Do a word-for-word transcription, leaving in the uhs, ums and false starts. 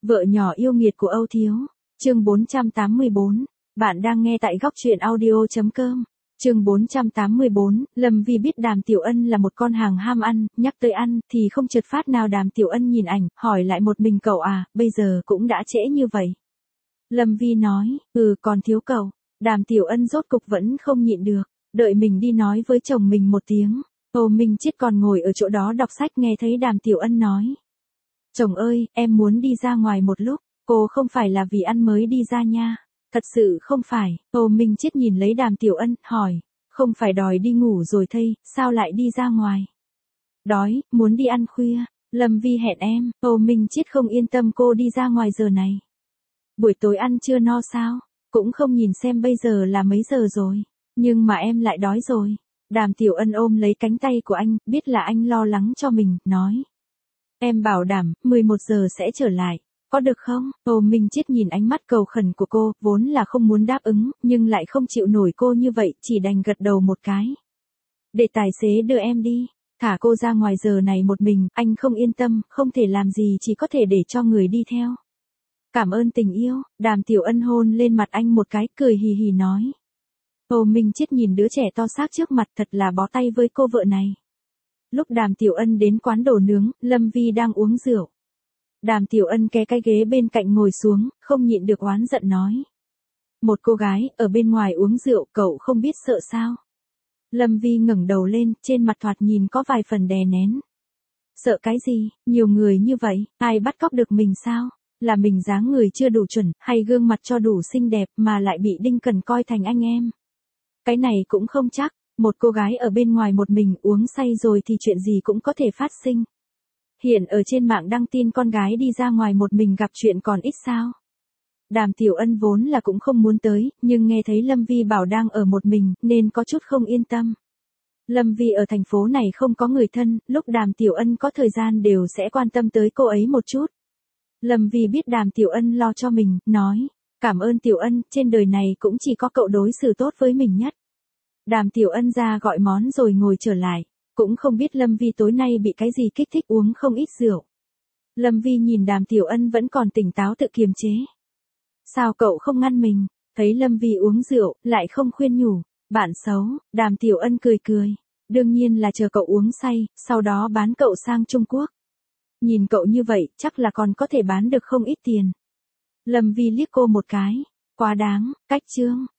Vợ nhỏ yêu nghiệt của Âu Thiếu. Chương bốn trăm tám mươi bốn. Bạn đang nghe tại góc truyện audio chấm com. Chương bốn trăm tám mươi bốn, Lâm Vi biết Đàm Tiểu Ân là một con hàng ham ăn, nhắc tới ăn thì không chợt phát nào. Đàm Tiểu Ân nhìn ảnh, hỏi lại một mình cậu à, bây giờ cũng đã trễ như vậy. Lâm Vi nói, ừ còn thiếu cậu. Đàm Tiểu Ân rốt cục vẫn không nhịn được, đợi mình đi nói với chồng mình một tiếng. Hồ Minh Chiết còn ngồi ở chỗ đó đọc sách nghe thấy Đàm Tiểu Ân nói. Chồng ơi, em muốn đi ra ngoài một lúc, cô không phải là vì ăn mới đi ra nha. Thật sự không phải. Hồ Minh Chiết nhìn lấy Đàm Tiểu Ân, hỏi, không phải đòi đi ngủ rồi thây, sao lại đi ra ngoài? Đói, muốn đi ăn khuya. Lâm Vi hẹn em. Hồ Minh Chiết không yên tâm cô đi ra ngoài giờ này. Buổi tối ăn chưa no sao? Cũng không nhìn xem bây giờ là mấy giờ rồi. Nhưng mà em lại đói rồi. Đàm Tiểu Ân ôm lấy cánh tay của anh, biết là anh lo lắng cho mình, nói. Em bảo đảm, mười một giờ sẽ trở lại. Có được không? Hồ Minh Chiết nhìn ánh mắt cầu khẩn của cô, vốn là không muốn đáp ứng, nhưng lại không chịu nổi cô như vậy, chỉ đành gật đầu một cái. Để tài xế đưa em đi. Thả cô ra ngoài giờ này một mình, anh không yên tâm, không thể làm gì chỉ có thể để cho người đi theo. Cảm ơn tình yêu. Đàm Tiểu Ân hôn lên mặt anh một cái, cười hì hì nói. Hồ Minh Chiết nhìn đứa trẻ to xác trước mặt, thật là bó tay với cô vợ này. Lúc Đàm Tiểu Ân đến quán đồ nướng, Lâm Vi đang uống rượu. Đàm Tiểu Ân ké cái ghế bên cạnh ngồi xuống, không nhịn được oán giận nói. Một cô gái, ở bên ngoài uống rượu, cậu không biết sợ sao? Lâm Vi ngẩng đầu lên, trên mặt thoạt nhìn có vài phần đè nén. Sợ cái gì, nhiều người như vậy, ai bắt cóc được mình sao? Là mình dáng người chưa đủ chuẩn, hay gương mặt cho đủ xinh đẹp mà lại bị Đinh Cần coi thành anh em? Cái này cũng không chắc, một cô gái ở bên ngoài một mình uống say rồi thì chuyện gì cũng có thể phát sinh. Hiện ở trên mạng đăng tin con gái đi ra ngoài một mình gặp chuyện còn ít sao. Đàm Tiểu Ân vốn là cũng không muốn tới, nhưng nghe thấy Lâm Vi bảo đang ở một mình, nên có chút không yên tâm. Lâm Vi ở thành phố này không có người thân, lúc Đàm Tiểu Ân có thời gian đều sẽ quan tâm tới cô ấy một chút. Lâm Vi biết Đàm Tiểu Ân lo cho mình, nói, cảm ơn Tiểu Ân, trên đời này cũng chỉ có cậu đối xử tốt với mình nhất. Đàm Tiểu Ân ra gọi món rồi ngồi trở lại. Cũng không biết Lâm Vi tối nay bị cái gì kích thích uống không ít rượu. Lâm Vi nhìn Đàm Tiểu Ân vẫn còn tỉnh táo tự kiềm chế. Sao cậu không ngăn mình? Thấy Lâm Vi uống rượu, lại không khuyên nhủ. Bạn xấu. Đàm Tiểu Ân cười cười. Đương nhiên là chờ cậu uống say, sau đó bán cậu sang Trung Quốc. Nhìn cậu như vậy, chắc là còn có thể bán được không ít tiền. Lâm Vi liếc cô một cái. Quá đáng, cách chương.